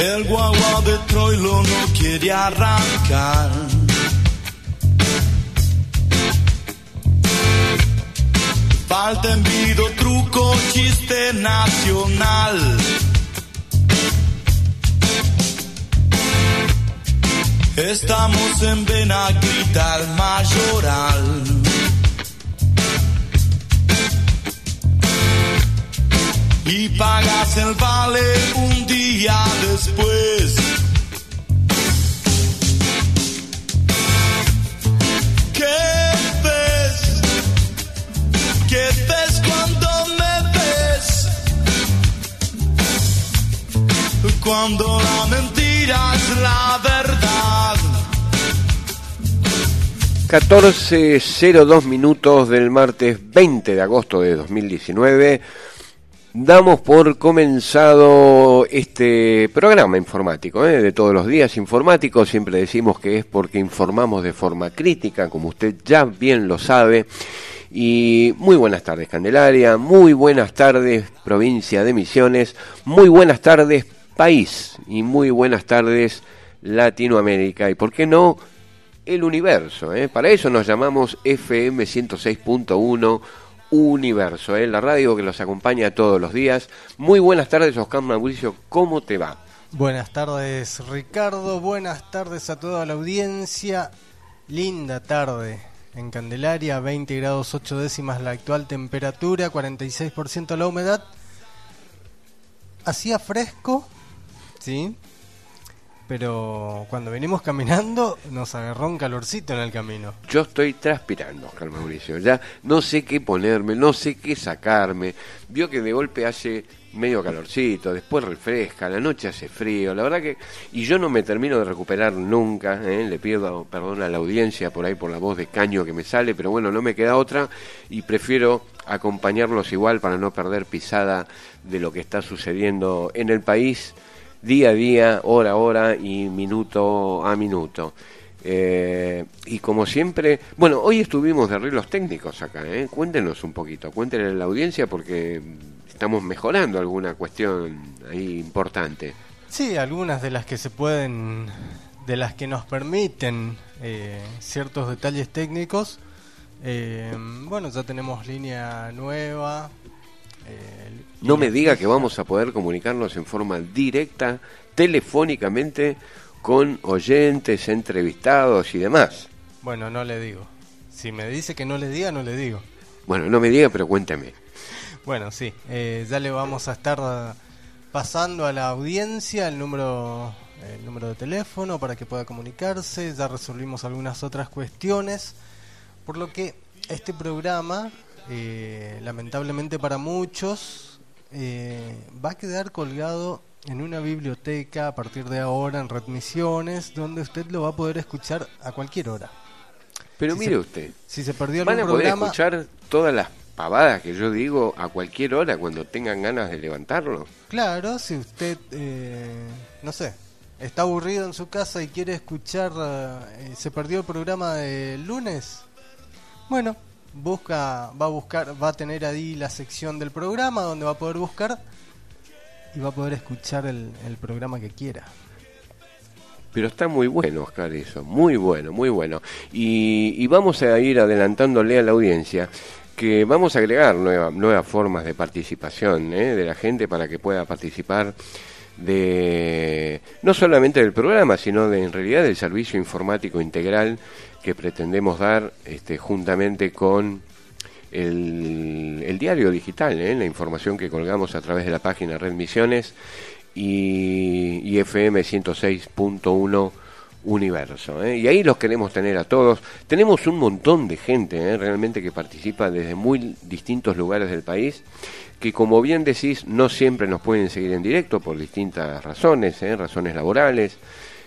El guagua de Troilo no quiere arrancar. Falta envido, truco, chiste nacional. Estamos en Benaguita, el Mayoral. Y pagas el vale un día después. ¿Qué ves? ¿Qué ves cuando me ves? Cuando la mentira es la verdad. 14:02 minutos del martes 20 de agosto de 2019. Damos por comenzado este programa informático, de todos los días informáticos. Siempre decimos que es porque informamos de forma crítica, como usted ya bien lo sabe. Y muy buenas tardes, Candelaria, muy buenas tardes, provincia de Misiones, muy buenas tardes, país, y muy buenas tardes, Latinoamérica, y por qué no, el universo. Para eso nos llamamos FM 106.1 Universo, la radio que los acompaña todos los días. Muy buenas tardes, Oscar Mauricio, ¿cómo te va? Buenas tardes, Ricardo, buenas tardes a toda la audiencia. Linda tarde en Candelaria, 20 grados 8 décimas la actual temperatura, 46% la humedad. Hacía fresco, sí, pero cuando venimos caminando nos agarró un calorcito en el camino. Yo estoy transpirando, Oscar Mauricio, ya no sé qué ponerme, no sé qué sacarme. Vio que de golpe hace medio calorcito, después refresca, la noche hace frío, la verdad que... Y yo no me termino de recuperar nunca, le pido perdón a la audiencia por ahí por la voz de caño que me sale, pero bueno, no me queda otra y prefiero acompañarlos igual para no perder pisada de lo que está sucediendo en el país, día a día, hora a hora y minuto a minuto. Y como siempre, bueno, hoy estuvimos de arreglos técnicos acá, cuéntenos un poquito, cuéntenle a la audiencia porque estamos mejorando alguna cuestión ahí importante. Sí, algunas de las que se pueden, de las que nos permiten ciertos detalles técnicos. Bueno, ya tenemos línea nueva. No me diga que vamos a poder comunicarnos en forma directa, telefónicamente, con oyentes, entrevistados y demás. Bueno, no le digo. Si me dice que no le diga, no le digo. Bueno, no me diga, pero cuéntame. Bueno, sí, ya le vamos a estar pasando a la audiencia el número de teléfono para que pueda comunicarse. Ya resolvimos algunas otras cuestiones, por lo que este programa... lamentablemente para muchos va a quedar colgado en una biblioteca a partir de ahora en Red Misiones, donde usted lo va a poder escuchar a cualquier hora. Pero mire usted, si se perdió algún programa, van a poder escuchar todas las pavadas que yo digo a cualquier hora cuando tengan ganas de levantarlo. Claro, si usted no sé, está aburrido en su casa y quiere escuchar se perdió el programa del lunes, bueno, va a tener ahí la sección del programa donde va a poder buscar y va a poder escuchar el programa que quiera. Pero está muy bueno, Oscar, eso, muy bueno, muy bueno. Y vamos a ir adelantándole a la audiencia que vamos a agregar nuevas formas de participación de la gente para que pueda participar de no solamente del programa, sino en realidad del servicio informático integral que pretendemos dar juntamente con el diario digital, la información que colgamos a través de la página Red Misiones y FM 106.1 Universo. Y ahí los queremos tener a todos. Tenemos un montón de gente realmente que participa desde muy distintos lugares del país, que como bien decís, no siempre nos pueden seguir en directo por distintas razones, razones laborales,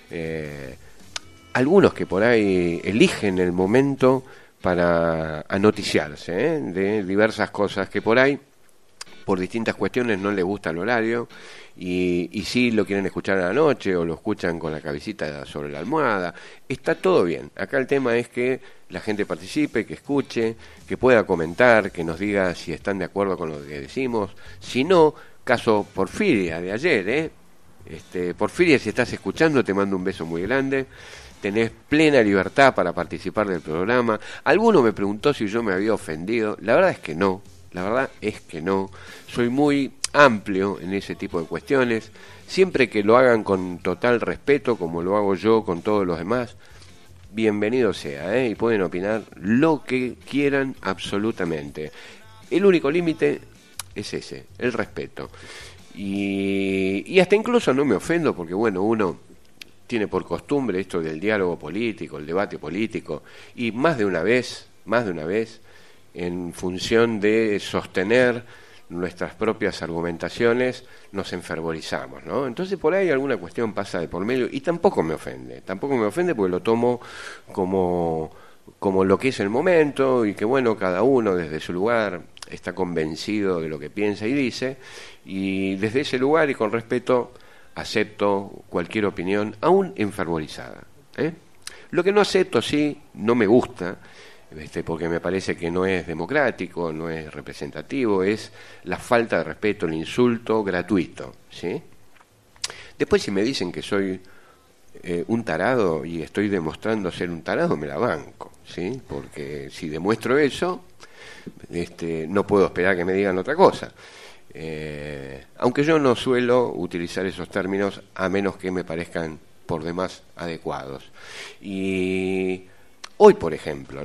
algunos que por ahí eligen el momento para anoticiarse de diversas cosas que por ahí, por distintas cuestiones, no les gusta el horario y sí lo quieren escuchar a la noche o lo escuchan con la cabecita sobre la almohada. Está todo bien. Acá el tema es que la gente participe, que escuche, que pueda comentar, que nos diga si están de acuerdo con lo que decimos. Si no, caso Porfiria de ayer, Porfiria, si estás escuchando, te mando un beso muy grande. Tenés plena libertad para participar del programa. Alguno me preguntó si yo me había ofendido. La verdad es que no. La verdad es que no. Soy muy amplio en ese tipo de cuestiones. Siempre que lo hagan con total respeto, como lo hago yo con todos los demás, bienvenido sea, y pueden opinar lo que quieran absolutamente. El único límite es ese, el respeto. Y hasta incluso no me ofendo porque, bueno, uno tiene por costumbre esto del diálogo político, el debate político, y más de una vez, en función de sostener nuestras propias argumentaciones, nos enfervorizamos, ¿no? Entonces por ahí alguna cuestión pasa de por medio y tampoco me ofende porque lo tomo como lo que es el momento y que, bueno, cada uno desde su lugar está convencido de lo que piensa y dice, y desde ese lugar y con respeto acepto cualquier opinión, aún enfervorizada, ¿eh? Lo que no acepto, sí, no me gusta, porque me parece que no es democrático, no es representativo, es la falta de respeto, el insulto gratuito, ¿sí? Después, si me dicen que soy un tarado y estoy demostrando ser un tarado, me la banco, ¿sí? Porque si demuestro eso, no puedo esperar que me digan otra cosa. Aunque yo no suelo utilizar esos términos a menos que me parezcan por demás adecuados. Y hoy, por ejemplo,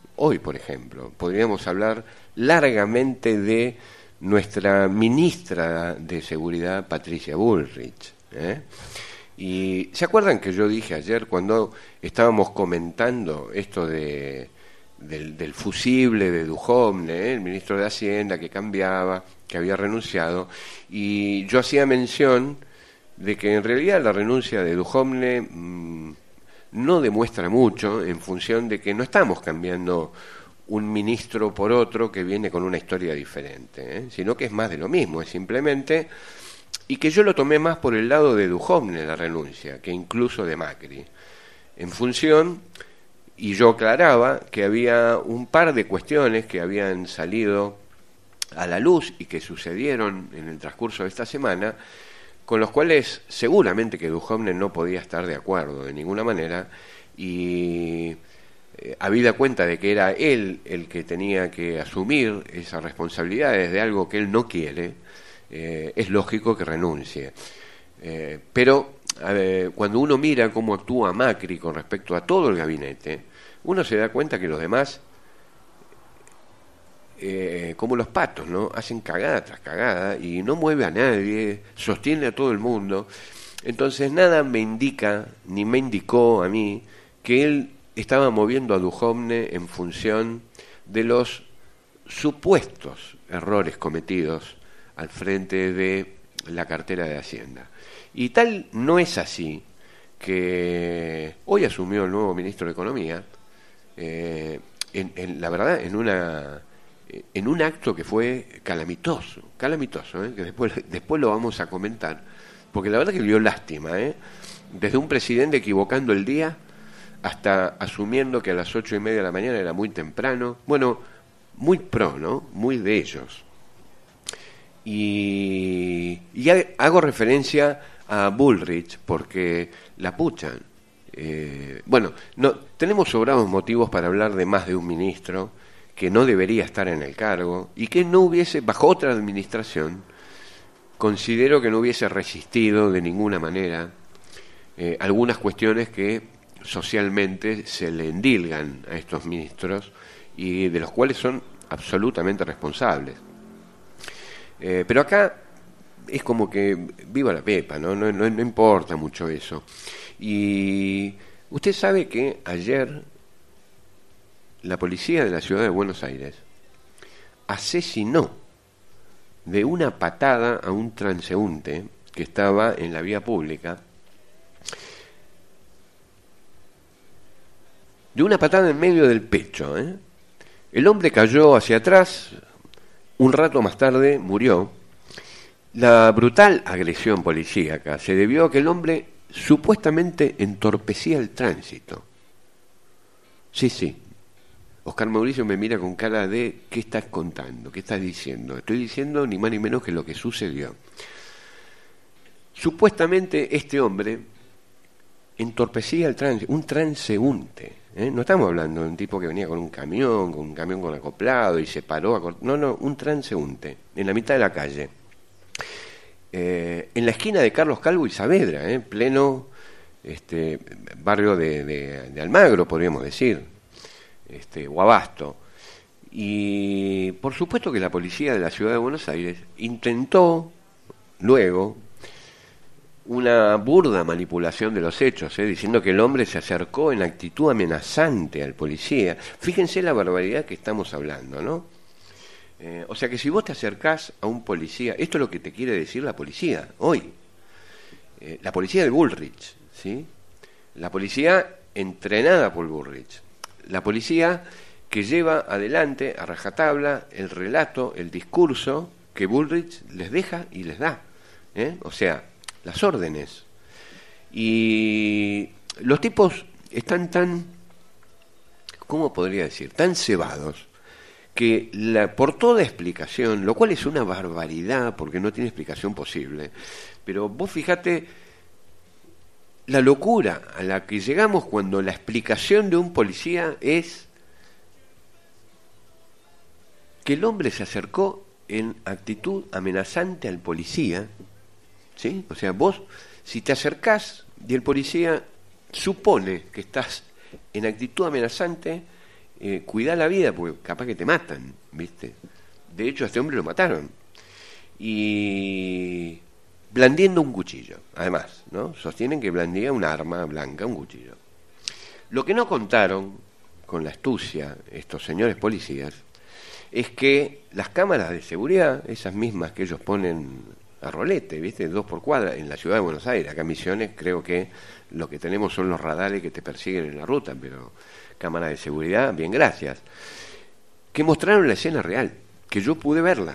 podríamos hablar largamente de nuestra ministra de Seguridad, Patricia Bullrich, ¿eh? Y ¿se acuerdan que yo dije ayer cuando estábamos comentando esto del fusible de Duhovne, el ministro de Hacienda que cambiaba, que había renunciado, y yo hacía mención de que en realidad la renuncia de Duhovne no demuestra mucho en función de que no estamos cambiando un ministro por otro que viene con una historia diferente, sino que es más de lo mismo, es simplemente, y que yo lo tomé más por el lado de Duhovne la renuncia, que incluso de Macri, en función, y yo aclaraba que había un par de cuestiones que habían salido a la luz y que sucedieron en el transcurso de esta semana, con los cuales seguramente que Duhovne no podía estar de acuerdo de ninguna manera, y habida cuenta de que era él el que tenía que asumir esas responsabilidades de algo que él no quiere, es lógico que renuncie. Pero cuando uno mira cómo actúa Macri con respecto a todo el gabinete, uno se da cuenta que los demás, como los patos, ¿no? Hacen cagada tras cagada y no mueve a nadie, sostiene a todo el mundo. Entonces nada me indica, ni me indicó a mí, que él estaba moviendo a Duhovne en función de los supuestos errores cometidos al frente de la cartera de Hacienda. Y tal no es así, que hoy asumió el nuevo ministro de Economía, la verdad, en un acto que fue calamitoso, que después lo vamos a comentar, porque la verdad que dio lástima, desde un presidente equivocando el día hasta asumiendo que a las 8:30 de la mañana era muy temprano, bueno, muy pro, ¿no? Muy de ellos. Y hago referencia a Bullrich porque la puchan. Bueno, no tenemos sobrados motivos para hablar de más de un ministro que no debería estar en el cargo y que no hubiese, bajo otra administración, considero que no hubiese resistido de ninguna manera algunas cuestiones que socialmente se le endilgan a estos ministros y de los cuales son absolutamente responsables. Pero acá es como que viva la pepa, no importa mucho eso. Y usted sabe que ayer la policía de la ciudad de Buenos Aires asesinó de una patada a un transeúnte que estaba en la vía pública, de una patada en medio del pecho, El hombre cayó hacia atrás, un rato más tarde murió. La brutal agresión policíaca se debió a que el hombre supuestamente entorpecía el tránsito. Sí. Oscar Mauricio me mira con cara de ¿qué estás contando? ¿Qué estás diciendo? Estoy diciendo ni más ni menos que lo que sucedió. Supuestamente este hombre entorpecía el tránsito, un transeúnte. No estamos hablando de un tipo que venía con un camión con acoplado y se paró. No, un transeúnte, en la mitad de la calle. En la esquina de Carlos Calvo y Saavedra, pleno barrio de Almagro, podríamos decir, o Abasto. Y por supuesto que la policía de la ciudad de Buenos Aires intentó luego una burda manipulación de los hechos, diciendo que el hombre se acercó en actitud amenazante al policía. Fíjense la barbaridad que estamos hablando, ¿no? O sea que si vos te acercás a un policía, esto es lo que te quiere decir la policía hoy. La policía de Bullrich, ¿sí? La policía entrenada por Bullrich. La policía que lleva adelante a rajatabla el relato, el discurso que Bullrich les deja y les da. O sea, las órdenes. Y los tipos están tan, ¿cómo podría decir?, tan cebados que por toda explicación, lo cual es una barbaridad porque no tiene explicación posible, pero vos fíjate la locura a la que llegamos cuando la explicación de un policía es que el hombre se acercó en actitud amenazante al policía, ¿sí? O sea, vos, si te acercás y el policía supone que estás en actitud amenazante, cuidá la vida, porque capaz que te matan, ¿viste? De hecho, a este hombre lo mataron. Y blandiendo un cuchillo, además, ¿no? Sostienen que blandía un arma blanca, un cuchillo. Lo que no contaron, con la astucia, estos señores policías, es que las cámaras de seguridad, esas mismas que ellos ponen a rolete, ¿viste? 2 por cuadra, en la ciudad de Buenos Aires, acá en Misiones, creo que lo que tenemos son los radares que te persiguen en la ruta, pero cámara de seguridad, bien, gracias, que mostraron la escena real, que yo pude verla.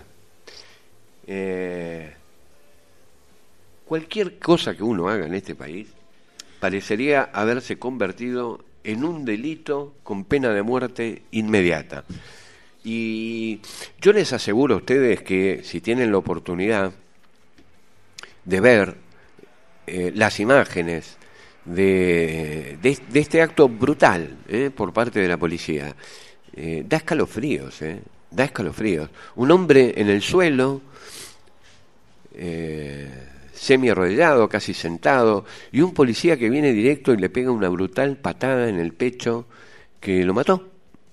Cualquier cosa que uno haga en este país parecería haberse convertido en un delito con pena de muerte inmediata. Y yo les aseguro a ustedes que si tienen la oportunidad de ver las imágenes de este acto brutal por parte de la policía, da escalofríos, da escalofríos. Un hombre en el suelo, semi arrodillado, casi sentado, y un policía que viene directo y le pega una brutal patada en el pecho que lo mató.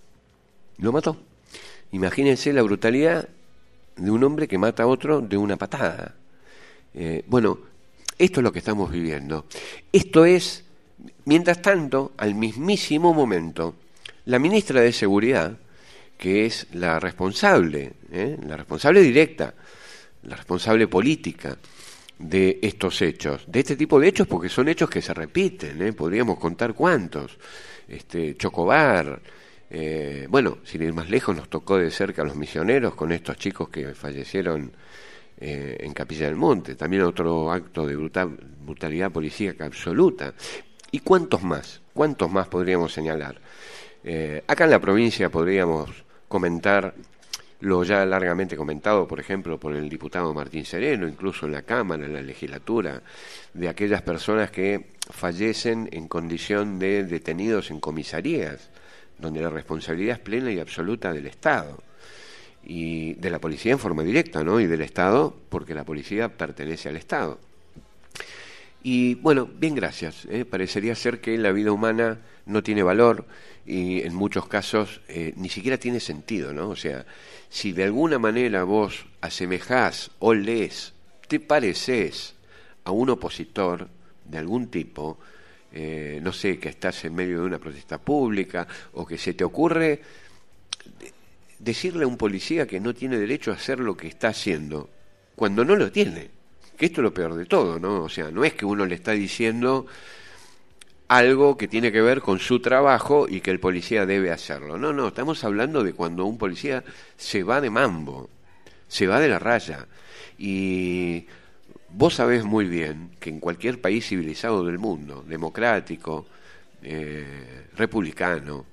Imagínense la brutalidad de un hombre que mata a otro de una patada. Bueno, esto es lo que estamos viviendo. Esto es, mientras tanto, al mismísimo momento, la ministra de Seguridad, que es la responsable directa, la responsable política de estos hechos, de este tipo de hechos, porque son hechos que se repiten, podríamos contar cuántos. Chocobar, bueno, sin ir más lejos, nos tocó de cerca a los Misioneros con estos chicos que fallecieron en Capilla del Monte, también otro acto de brutalidad policíaca absoluta. ¿Y cuántos más podríamos señalar? Acá en la provincia podríamos comentar lo ya largamente comentado, por ejemplo, por el diputado Martín Sereno, incluso en la Cámara, en la legislatura, de aquellas personas que fallecen en condición de detenidos en comisarías, donde la responsabilidad es plena y absoluta del Estado, y de la policía en forma directa, ¿no? Y del Estado, porque la policía pertenece al Estado. Y bueno, bien, gracias. Parecería ser que la vida humana no tiene valor y en muchos casos ni siquiera tiene sentido, ¿no? O sea, si de alguna manera vos asemejás o lees, te pareces a un opositor de algún tipo, no sé, que estás en medio de una protesta pública o que se te ocurre decirle a un policía que no tiene derecho a hacer lo que está haciendo, cuando no lo tiene, que esto es lo peor de todo, ¿no? O sea, no es que uno le está diciendo algo que tiene que ver con su trabajo y que el policía debe hacerlo. No, estamos hablando de cuando un policía se va de mambo, se va de la raya. Y vos sabés muy bien que en cualquier país civilizado del mundo, democrático, republicano,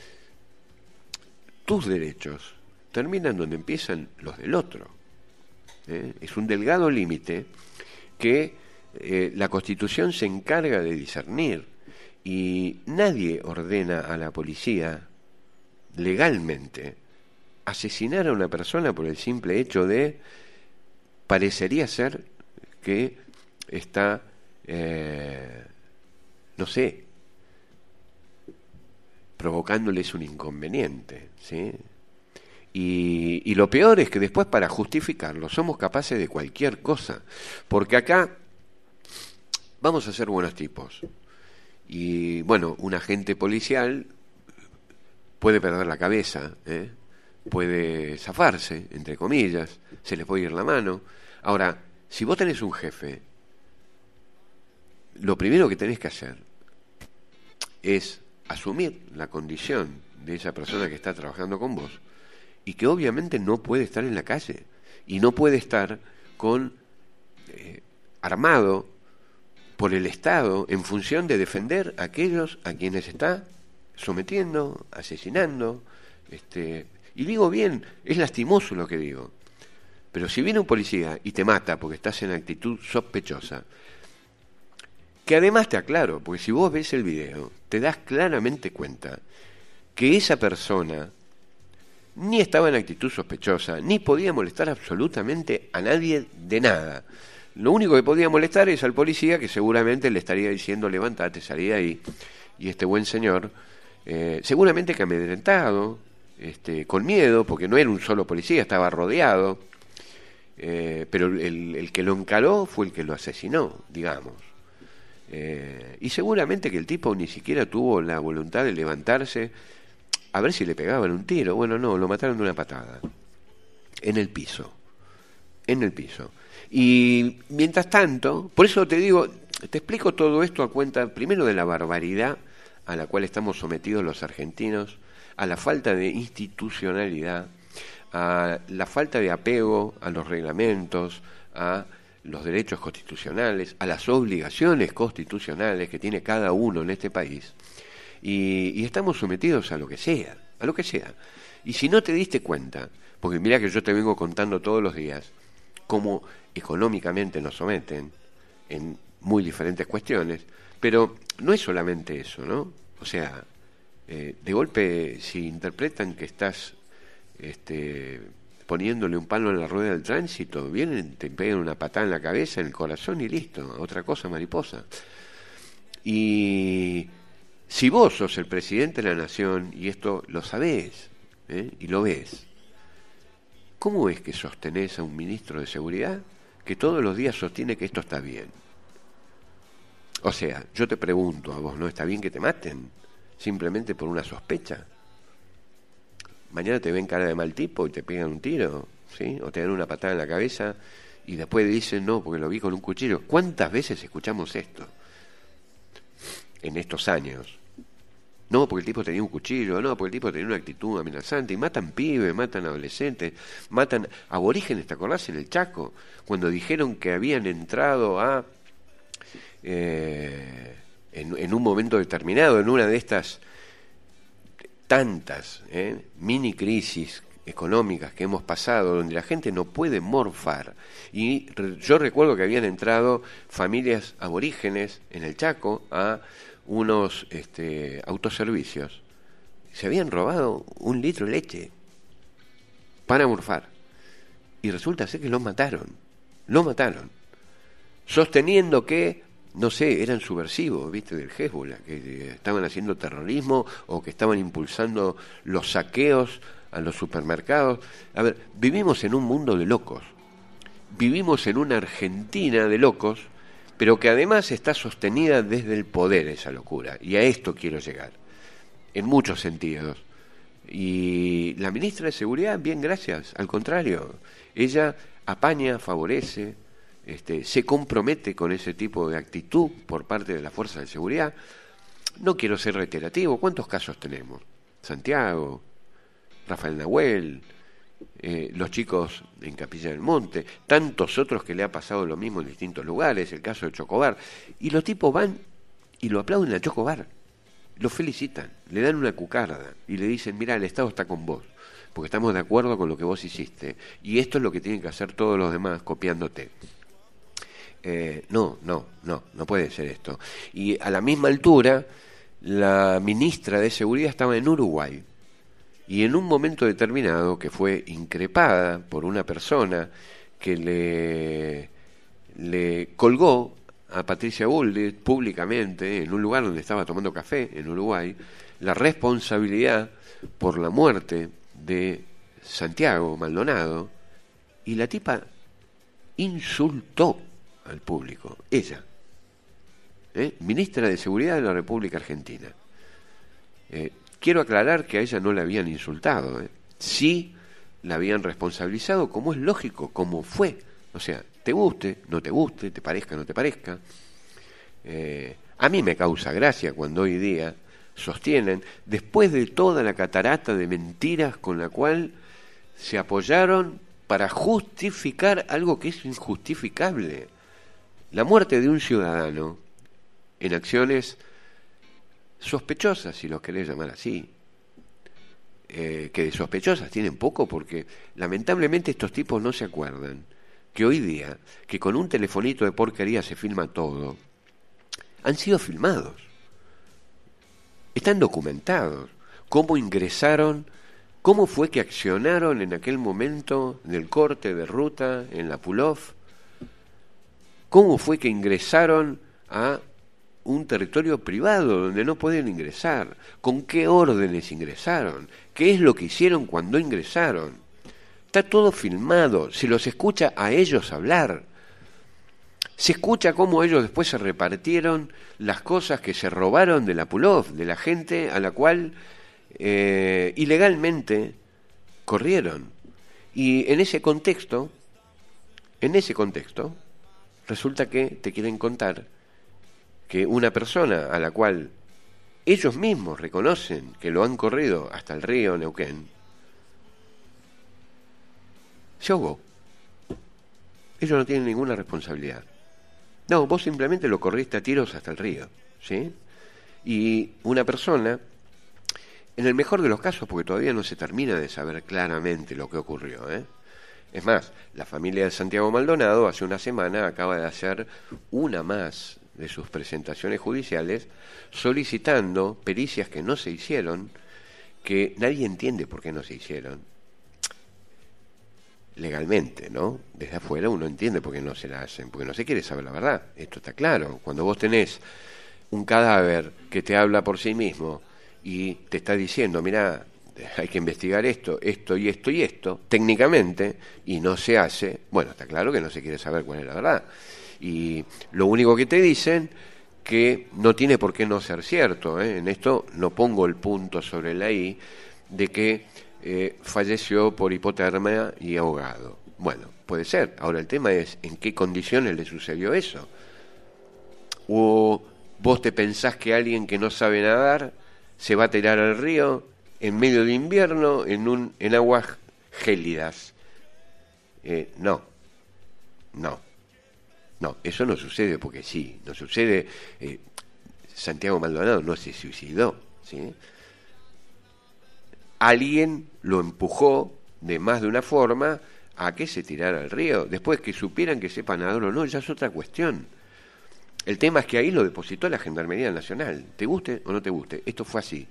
tus derechos terminan donde empiezan los del otro. Es un delgado límite que la Constitución se encarga de discernir y nadie ordena a la policía legalmente asesinar a una persona por el simple hecho de parecería ser que está no sé, provocándoles un inconveniente, ¿sí? Y lo peor es que después, para justificarlo, somos capaces de cualquier cosa, porque acá vamos a ser buenos tipos. Y bueno, un agente policial puede perder la cabeza, puede zafarse, entre comillas, se le puede ir la mano. Ahora, si vos tenés un jefe, lo primero que tenés que hacer es asumir la condición de esa persona que está trabajando con vos y que obviamente no puede estar en la calle y no puede estar con armado por el Estado en función de defender a aquellos a quienes está sometiendo, asesinando. Y digo bien, es lastimoso lo que digo, pero si viene un policía y te mata porque estás en actitud sospechosa, que además te aclaro, porque si vos ves el video, te das claramente cuenta que esa persona ni estaba en actitud sospechosa, ni podía molestar absolutamente a nadie de nada. Lo único que podía molestar es al policía, que seguramente le estaría diciendo levantate, salí de ahí. Y este buen señor, seguramente que amedrentado, con miedo, porque no era un solo policía, estaba rodeado, pero el que lo encaró fue el que lo asesinó, digamos. Y seguramente que el tipo ni siquiera tuvo la voluntad de levantarse a ver si le pegaban un tiro. Bueno, no, lo mataron de una patada en el piso. Y mientras tanto, por eso te digo, te explico todo esto a cuenta primero de la barbaridad a la cual estamos sometidos los argentinos, a la falta de institucionalidad, a la falta de apego a los reglamentos, a los derechos constitucionales, a las obligaciones constitucionales que tiene cada uno en este país, y estamos sometidos a lo que sea, Y si no te diste cuenta, porque mira que yo te vengo contando todos los días cómo económicamente nos someten en muy diferentes cuestiones, pero no es solamente eso, ¿no? O sea, de golpe, si interpretan que estás poniéndole un palo en la rueda del tránsito, vienen, te pegan una patada en la cabeza, en el corazón y listo, otra cosa, mariposa. Y si vos sos el presidente de la nación, y esto lo sabés, y lo ves, ¿cómo es que sostenés a un ministro de seguridad que todos los días sostiene que esto está bien? O sea, yo te pregunto a vos, ¿no está bien que te maten simplemente por una sospecha? Mañana te ven cara de mal tipo y te pegan un tiro, ¿sí? O te dan una patada en la cabeza y después dicen, no, porque lo vi con un cuchillo. ¿Cuántas veces escuchamos esto en estos años? No, porque el tipo tenía un cuchillo, no, porque el tipo tenía una actitud amenazante, y matan pibes, matan adolescentes, matan aborígenes, ¿te acordás? En el Chaco, cuando dijeron que habían entrado a en un momento determinado, en una de estas tantas mini crisis económicas que hemos pasado, donde la gente no puede morfar, y yo recuerdo que habían entrado familias aborígenes en el Chaco a unos autoservicios, se habían robado 1 litro de leche para morfar, y resulta ser que lo mataron, sosteniendo que, no sé, eran subversivos, ¿viste? Del Hezbollah, que estaban haciendo terrorismo o que estaban impulsando los saqueos a los supermercados. A ver, vivimos en un mundo de locos, vivimos en una Argentina de locos, pero que además está sostenida desde el poder esa locura, y a esto quiero llegar, en muchos sentidos. Y la ministra de Seguridad, bien, gracias, al contrario, ella apaña, favorece, se compromete con ese tipo de actitud por parte de las fuerzas de seguridad. No quiero ser reiterativo, ¿cuántos casos tenemos? Santiago, Rafael Nahuel, los chicos en Capilla del Monte, tantos otros que le ha pasado lo mismo en distintos lugares, el caso de Chocobar, y los tipos van y lo aplauden a Chocobar, lo felicitan, le dan una cucarda y le dicen, mira, el Estado está con vos, porque estamos de acuerdo con lo que vos hiciste, y esto es lo que tienen que hacer todos los demás copiándote. no puede ser esto. Y a la misma altura, la ministra de Seguridad estaba en Uruguay, y en un momento determinado, que fue increpada por una persona que le colgó a Patricia Bullrich públicamente en un lugar donde estaba tomando café en Uruguay, la responsabilidad por la muerte de Santiago Maldonado, y la tipa insultó al público, ella, ministra de Seguridad de la República Argentina. Quiero aclarar que a ella no la habían insultado, sí la habían responsabilizado, como es lógico, como fue, o sea, te guste, no te guste, te parezca, no te parezca. A mí me causa gracia cuando hoy día sostienen, después de toda la catarata de mentiras con la cual se apoyaron para justificar algo que es injustificable, la muerte de un ciudadano en acciones sospechosas, si los querés llamar así, que de sospechosas tienen poco, porque lamentablemente estos tipos no se acuerdan que hoy día, que con un telefonito de porquería se filma todo, han sido filmados, están documentados, cómo ingresaron, cómo fue que accionaron en aquel momento del corte de ruta en la Pulov, cómo fue que ingresaron a un territorio privado donde no pueden ingresar, con qué órdenes ingresaron, qué es lo que hicieron cuando ingresaron. Está todo filmado, se los escucha a ellos hablar, se escucha cómo ellos después se repartieron las cosas que se robaron de la Pulov, de la gente a la cual ilegalmente corrieron. Y en ese contexto, resulta que te quieren contar que una persona a la cual ellos mismos reconocen que lo han corrido hasta el río Neuquén, se ahogó. Ellos no tienen ninguna responsabilidad. No, vos simplemente lo corriste a tiros hasta el río, ¿sí? Y una persona, en el mejor de los casos, porque todavía no se termina de saber claramente lo que ocurrió, Es más, la familia de Santiago Maldonado hace una semana acaba de hacer una más de sus presentaciones judiciales solicitando pericias que no se hicieron, que nadie entiende por qué no se hicieron. Legalmente, ¿no? Desde afuera uno entiende por qué no se la hacen, porque no se quiere saber la verdad. Esto está claro. Cuando vos tenés un cadáver que te habla por sí mismo y te está diciendo, mirá, hay que investigar esto y esto, técnicamente, y no se hace, bueno, está claro que no se quiere saber cuál es la verdad. Y lo único que te dicen, que no tiene por qué no ser cierto, en esto no pongo el punto sobre la I, de que falleció por hipotermia y ahogado. Bueno, puede ser. Ahora el tema es en qué condiciones le sucedió eso. O vos te pensás que alguien que no sabe nadar se va a tirar al río en medio de invierno en aguas gélidas. No, eso no sucede porque sí, no sucede. Santiago Maldonado no se suicidó, ¿sí? Alguien lo empujó de más de una forma a que se tirara al río. Después que supieran que sepa nadar o no, ya es otra cuestión. El tema es que ahí lo depositó la Gendarmería Nacional. Te guste o no te guste, esto fue así.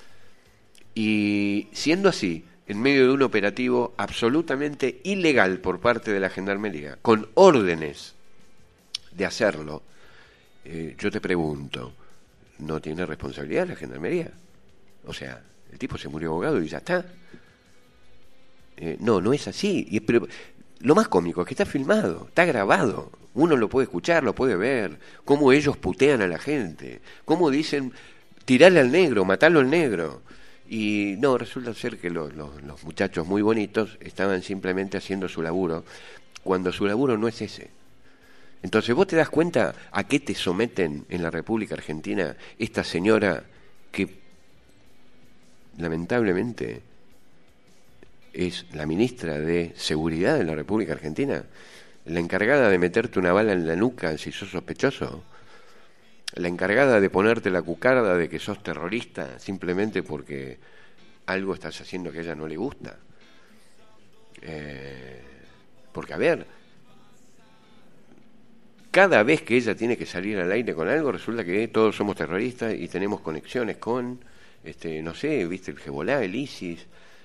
Y siendo así, en medio de un operativo absolutamente ilegal por parte de la Gendarmería, con órdenes de hacerlo, yo te pregunto, ¿no tiene responsabilidad la Gendarmería? O sea, el tipo se murió ahogado y ya está. No es así. Pero lo más cómico es que está filmado, está grabado. Uno lo puede escuchar, lo puede ver. Cómo ellos putean a la gente. Cómo dicen, tirarle al negro, matarlo al negro. Y no, resulta ser que los muchachos muy bonitos estaban simplemente haciendo su laburo, cuando su laburo no es ese. Entonces vos te das cuenta a qué te someten en la República Argentina esta señora que lamentablemente es la ministra de Seguridad de la República Argentina, la encargada de meterte una bala en la nuca si sos sospechoso, la encargada de ponerte la cucarda de que sos terrorista simplemente porque algo estás haciendo que a ella no le gusta. Porque, a ver, cada vez que ella tiene que salir al aire con algo, resulta que todos somos terroristas y tenemos conexiones con, no sé, viste, el Hezbollah, el ISIS,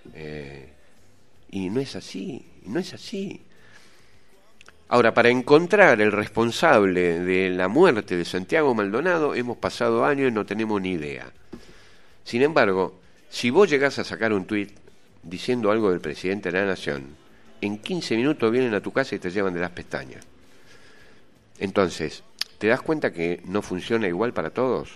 y no es así, no es así. Ahora, para encontrar el responsable de la muerte de Santiago Maldonado, hemos pasado años y no tenemos ni idea. Sin embargo, si vos llegás a sacar un tuit diciendo algo del presidente de la Nación, en 15 minutos vienen a tu casa y te llevan de las pestañas. Entonces, ¿te das cuenta que no funciona igual para todos?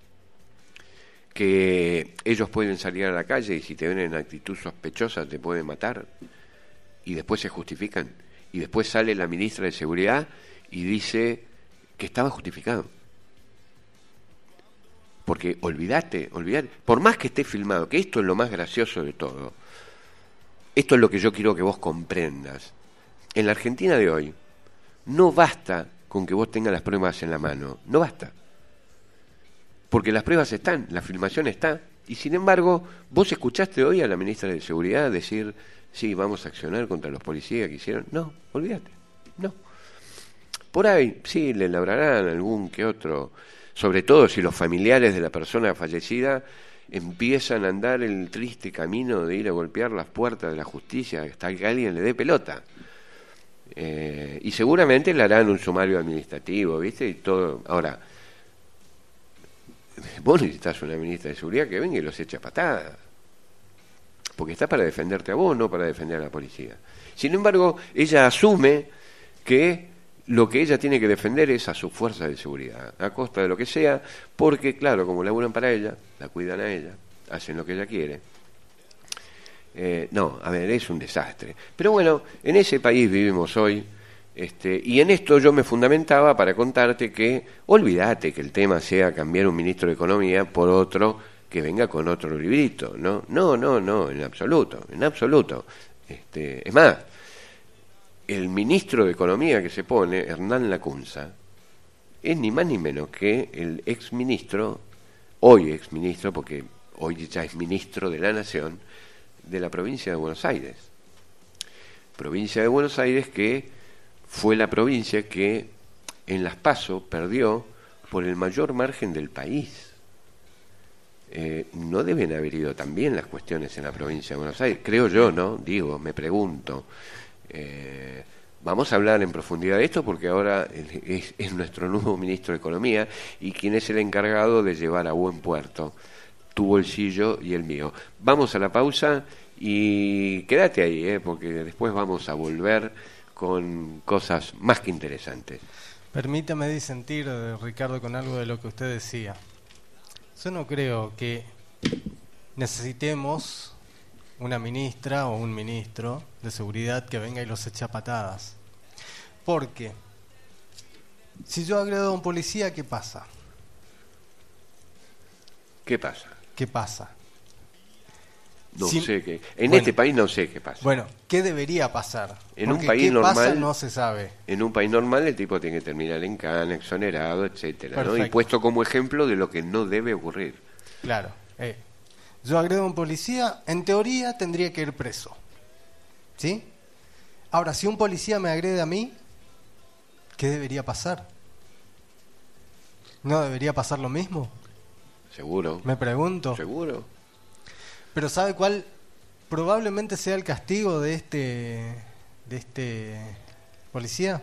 Que ellos pueden salir a la calle y si te ven en actitud sospechosa te pueden matar y después se justifican. Y después sale la ministra de Seguridad y dice que estaba justificado. Porque olvídate, por más que esté filmado, que esto es lo más gracioso de todo, esto es lo que yo quiero que vos comprendas. En la Argentina de hoy, no basta con que vos tengas las pruebas en la mano, no basta. Porque las pruebas están, la filmación está, y sin embargo, vos escuchaste hoy a la ministra de Seguridad decir, sí, vamos a accionar contra los policías que hicieron. No, olvídate, no. Por ahí, sí, le labrarán algún que otro, sobre todo si los familiares de la persona fallecida empiezan a andar el triste camino de ir a golpear las puertas de la justicia hasta que alguien le dé pelota. Y seguramente le harán un sumario administrativo, ¿viste? Y todo. Ahora, vos necesitas una ministra de Seguridad que venga y los eche a patadas. Porque está para defenderte a vos, no para defender a la policía. Sin embargo, ella asume que lo que ella tiene que defender es a sus fuerzas de seguridad, a costa de lo que sea, porque, claro, como laburan para ella, la cuidan a ella, hacen lo que ella quiere. No, a ver, es un desastre. Pero bueno, en ese país vivimos hoy, y en esto yo me fundamentaba para contarte que, olvídate que el tema sea cambiar un ministro de Economía por otro que venga con otro librito, ¿no? No, en absoluto. Es más, el ministro de Economía que se pone, Hernán Lacunza, es ni más ni menos que el exministro, hoy exministro, porque hoy ya es ministro de la Nación, de la provincia de Buenos Aires. Provincia de Buenos Aires que fue la provincia que en las PASO perdió por el mayor margen del país. No deben haber ido tan bien las cuestiones en la provincia de Buenos Aires, creo yo, ¿no? Digo, me pregunto. Vamos a hablar en profundidad de esto porque ahora es nuestro nuevo ministro de Economía y quien es el encargado de llevar a buen puerto tu bolsillo y el mío. Vamos a la pausa y quédate ahí, porque después vamos a volver con cosas más que interesantes. Permítame disentir, Ricardo, con algo de lo que usted decía. Yo no creo que necesitemos una ministra o un ministro de seguridad que venga y los eche a patadas. Porque si yo agredo a un policía, ¿qué pasa? ¿Qué pasa? ¿Qué pasa? No sé qué. En este país no sé qué pasa. Bueno, ¿qué debería pasar? En porque un país qué normal pasa no se sabe. En un país normal el tipo tiene que terminar en cana, exonerado, etcétera, ¿no? Y puesto como ejemplo de lo que no debe ocurrir. Claro. Yo agredo a un policía, en teoría tendría que ir preso. ¿Sí? Ahora, si un policía me agrede a mí, ¿qué debería pasar? ¿No debería pasar lo mismo? Seguro. Me pregunto. Seguro. Pero ¿sabe cuál probablemente sea el castigo de este policía?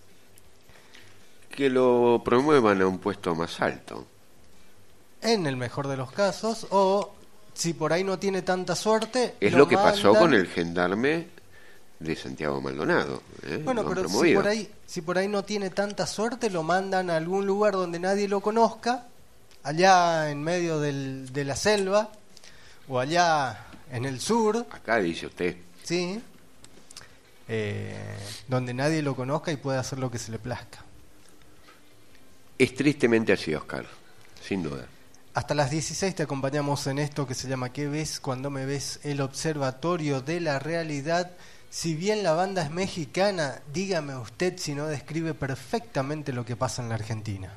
Que lo promuevan a un puesto más alto. En el mejor de los casos, o si por ahí no tiene tanta suerte... Es lo que pasó con el gendarme de Santiago Maldonado. Bueno, pero si por ahí no tiene tanta suerte, lo mandan a algún lugar donde nadie lo conozca, allá en medio de la selva, o allá en el sur. Acá dice usted. Sí. Donde nadie lo conozca y pueda hacer lo que se le plazca. Es tristemente así, Oscar, sin duda. Hasta las 16 te acompañamos en esto que se llama ¿Qué ves cuando me ves? El observatorio de la realidad. Si bien la banda es mexicana, dígame usted si no describe perfectamente lo que pasa en la Argentina.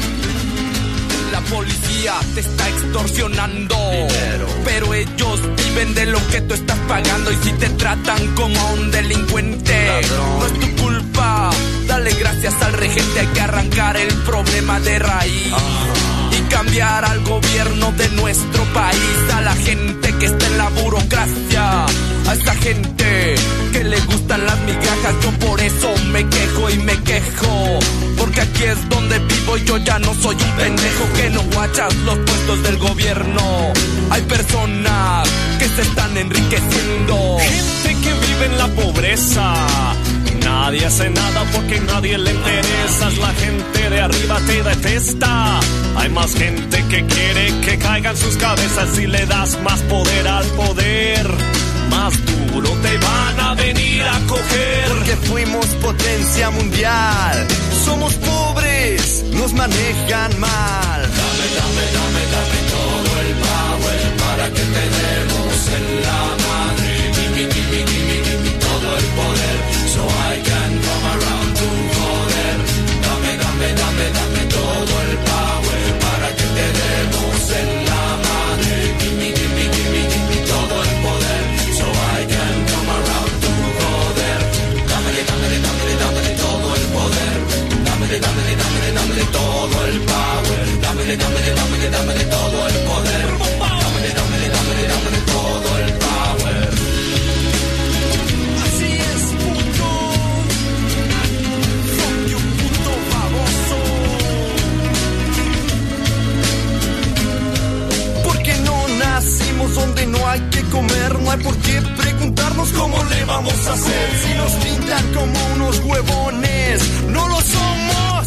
La policía te está extorsionando, dinero, pero ellos viven viven de lo que tú estás pagando. Y si te tratan como a un delincuente, ladrón, no es tu culpa. Dale gracias al regente, hay que arrancar el problema de raíz y cambiar al gobierno de nuestro país. A la gente que está en la burocracia, a esa gente que le gustan las migajas, yo por eso me quejo y me quejo. Porque aquí es donde vivo y yo ya no soy un pendejo que no guachas los puestos del gobierno. Hay personas que se están enriqueciendo. Gente que vive en la pobreza. Nadie hace nada porque nadie le interesa. La gente de arriba te detesta. Hay más gente que quiere que caigan sus cabezas. Si le das más poder al poder, más duro te van a venir a coger. Porque fuimos potencia mundial. Somos pobres, nos manejan mal. Dame, dame, dame, dame todo el power para que te demos en la madre. Gimme, gimme, gimme, gimme todo el poder, so I can come around to joder. Dame, dame, dame, dame todo el power para que te demos en la madre. Gimme, gimme, gimme, gimme todo el poder, so I can come around to joder. Dámele, dámele, dámele, dámele todo el poder. Dámele, dámele, dámele, dámele todo el power. Dámele, dámele, dámele, dámele todo el poder. Dámele, dámele, dámele, dámele todo el power. Así es, puto. Soy un puto baboso. Porque no nacimos donde no hay que comer. No hay por qué preguntarnos cómo le vamos a hacer. Si nos pintan como unos huevones, no lo somos.